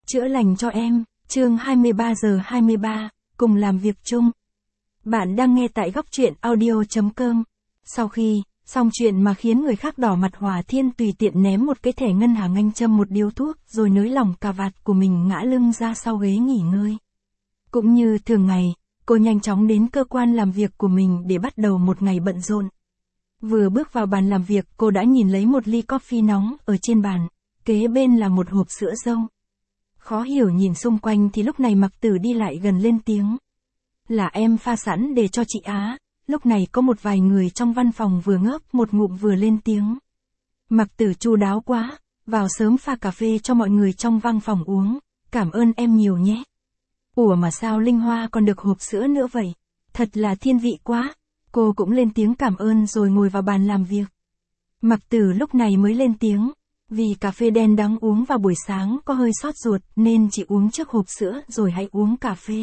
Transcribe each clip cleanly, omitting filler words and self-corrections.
Chữa lành cho em, chương 23 giờ 23, cùng làm việc chung. Bạn đang nghe tại góc truyện audio.com. Sau khi xong chuyện mà khiến người khác đỏ mặt, Hòa Thiên tùy tiện ném một cái thẻ ngân hàng, anh châm một điếu thuốc rồi nới lỏng cà vạt của mình, ngã lưng ra sau ghế nghỉ ngơi. Cũng như thường ngày, cô nhanh chóng đến cơ quan làm việc của mình để bắt đầu một ngày bận rộn. Vừa bước vào bàn làm việc, cô đã nhìn lấy một ly coffee nóng ở trên bàn, kế bên là một hộp sữa dâu. Khó hiểu nhìn xung quanh thì lúc này Mặc Tử đi lại gần lên tiếng. Là em pha sẵn để cho chị Á. Lúc này có một vài người trong văn phòng vừa ngớp một ngụm vừa lên tiếng. Mặc Tử chu đáo quá, vào sớm pha cà phê cho mọi người trong văn phòng uống, cảm ơn em nhiều nhé. Ủa mà sao Linh Hoa còn được hộp sữa nữa vậy? Thật là thiên vị quá. Cô cũng lên tiếng cảm ơn rồi ngồi vào bàn làm việc. Mặc Tử lúc này mới lên tiếng. Vì cà phê đen đắng uống vào buổi sáng có hơi xót ruột nên chị uống trước hộp sữa rồi hãy uống cà phê.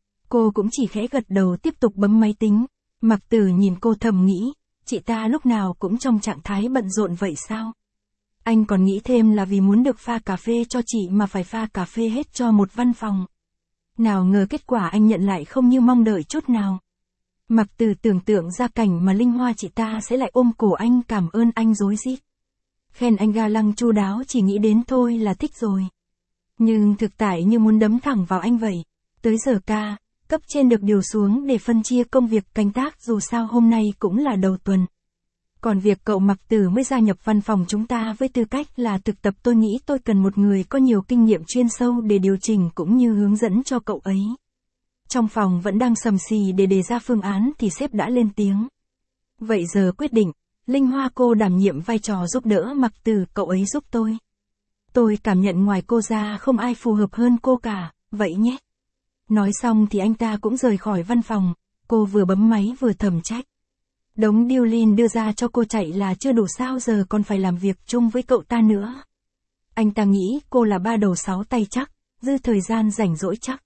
Cô cũng chỉ khẽ gật đầu tiếp tục bấm máy tính. Mặc Tử nhìn cô thầm nghĩ, chị ta lúc nào cũng trong trạng thái bận rộn vậy sao? Anh còn nghĩ thêm là vì muốn được pha cà phê cho chị mà phải pha cà phê hết cho một văn phòng. Nào ngờ kết quả anh nhận lại không như mong đợi chút nào. Mặc Tử tưởng tượng ra cảnh mà Linh Hoa chị ta sẽ lại ôm cổ anh cảm ơn anh rối rít. Khen anh ga lăng chu đáo, chỉ nghĩ đến thôi là thích rồi. Nhưng thực tại như muốn đấm thẳng vào anh vậy. Tới giờ ca, cấp trên được điều xuống để phân chia công việc canh tác, dù sao hôm nay cũng là đầu tuần. Còn việc cậu Mặc Tử mới gia nhập văn phòng chúng ta với tư cách là thực tập, tôi nghĩ tôi cần một người có nhiều kinh nghiệm chuyên sâu để điều chỉnh cũng như hướng dẫn cho cậu ấy. Trong phòng vẫn đang sầm xì để đề ra phương án thì sếp đã lên tiếng. Vậy giờ quyết định. Linh Hoa cô đảm nhiệm vai trò giúp đỡ Mặc Tử, cậu ấy giúp tôi. Tôi cảm nhận ngoài cô ra không ai phù hợp hơn cô cả, vậy nhé. Nói xong thì anh ta cũng rời khỏi văn phòng, cô vừa bấm máy vừa thầm trách. Đống điêu lin đưa ra cho cô chạy là chưa đủ sao, giờ còn phải làm việc chung với cậu ta nữa. Anh ta nghĩ cô là ba đầu sáu tay chắc, dư thời gian rảnh rỗi chắc.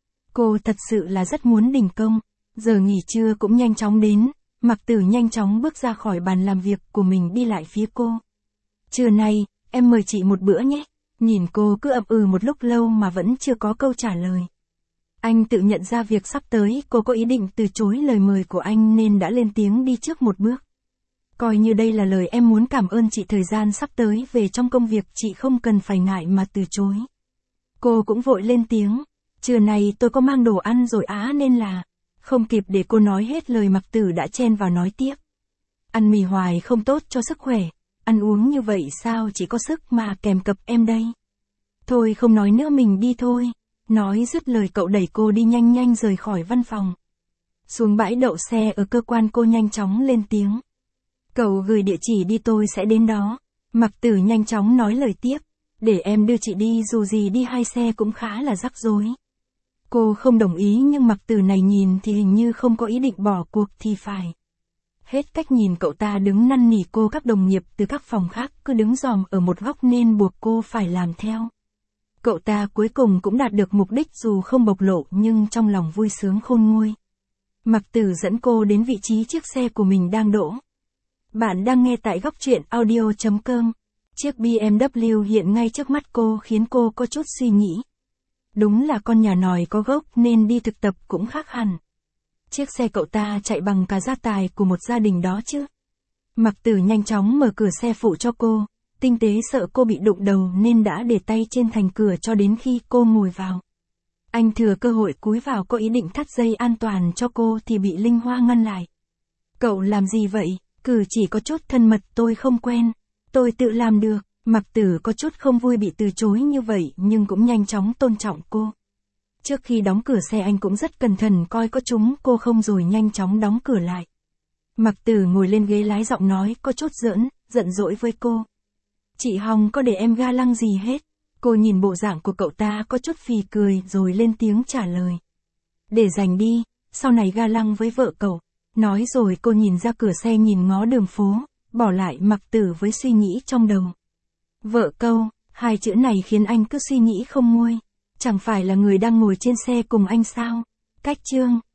Cô thật sự là rất muốn đình công, giờ nghỉ trưa cũng nhanh chóng đến. Mặc Tử nhanh chóng bước ra khỏi bàn làm việc của mình đi lại phía cô. Trưa nay, em mời chị một bữa nhé. Nhìn cô cứ ậm ừ một lúc lâu mà vẫn chưa có câu trả lời. Anh tự nhận ra việc sắp tới cô có ý định từ chối lời mời của anh nên đã lên tiếng đi trước một bước. Coi như đây là lời em muốn cảm ơn chị, thời gian sắp tới về trong công việc chị không cần phải ngại mà từ chối. Cô cũng vội lên tiếng. Trưa nay tôi có mang đồ ăn rồi á, nên là... Không kịp để cô nói hết lời, Mặc Tử đã chen vào nói tiếp. Ăn mì hoài không tốt cho sức khỏe, ăn uống như vậy sao chỉ có sức mà kèm cặp em đây. Thôi không nói nữa, mình đi thôi. Nói dứt lời cậu đẩy cô đi nhanh nhanh rời khỏi văn phòng. Xuống bãi đậu xe ở cơ quan cô nhanh chóng lên tiếng. Cậu gửi địa chỉ đi tôi sẽ đến đó. Mặc Tử nhanh chóng nói lời tiếp. Để em đưa chị đi, dù gì đi hai xe cũng khá là rắc rối. Cô không đồng ý nhưng Mặc Tử này nhìn thì hình như không có ý định bỏ cuộc thì phải. Hết cách nhìn cậu ta đứng năn nỉ cô, các đồng nghiệp từ các phòng khác cứ đứng dòm ở một góc nên buộc cô phải làm theo. Cậu ta cuối cùng cũng đạt được mục đích dù không bộc lộ nhưng trong lòng vui sướng khôn nguôi. Mặc Tử dẫn cô đến vị trí chiếc xe của mình đang đỗ. Bạn đang nghe tại góc truyện audio.com. Chiếc BMW hiện ngay trước mắt cô khiến cô có chút suy nghĩ. Đúng là con nhà nòi có gốc nên đi thực tập cũng khác hẳn. Chiếc xe cậu ta chạy bằng cả gia tài của một gia đình đó chứ. Mặc Tử nhanh chóng mở cửa xe phụ cho cô, tinh tế sợ cô bị đụng đầu nên đã để tay trên thành cửa cho đến khi cô ngồi vào. Anh thừa cơ hội cúi vào có ý định thắt dây an toàn cho cô thì bị Linh Hoa ngăn lại. Cậu làm gì vậy? Cử chỉ có chút thân mật tôi không quen. Tôi tự làm được. Mặc Tử có chút không vui bị từ chối như vậy nhưng cũng nhanh chóng tôn trọng cô. Trước khi đóng cửa xe anh cũng rất cẩn thận coi có trúng cô không rồi nhanh chóng đóng cửa lại. Mặc Tử ngồi lên ghế lái, giọng nói có chút giận dỗi với cô. Chị Hồng có để em ga lăng gì hết. Cô nhìn bộ dạng của cậu ta có chút phì cười rồi lên tiếng trả lời. Để dành đi, sau này ga lăng với vợ cậu. Nói rồi cô nhìn ra cửa xe nhìn ngó đường phố, bỏ lại Mặc Tử với suy nghĩ trong đầu. Vợ câu, hai chữ này khiến anh cứ suy nghĩ không nguôi. Chẳng phải là người đang ngồi trên xe cùng anh sao? Cách chương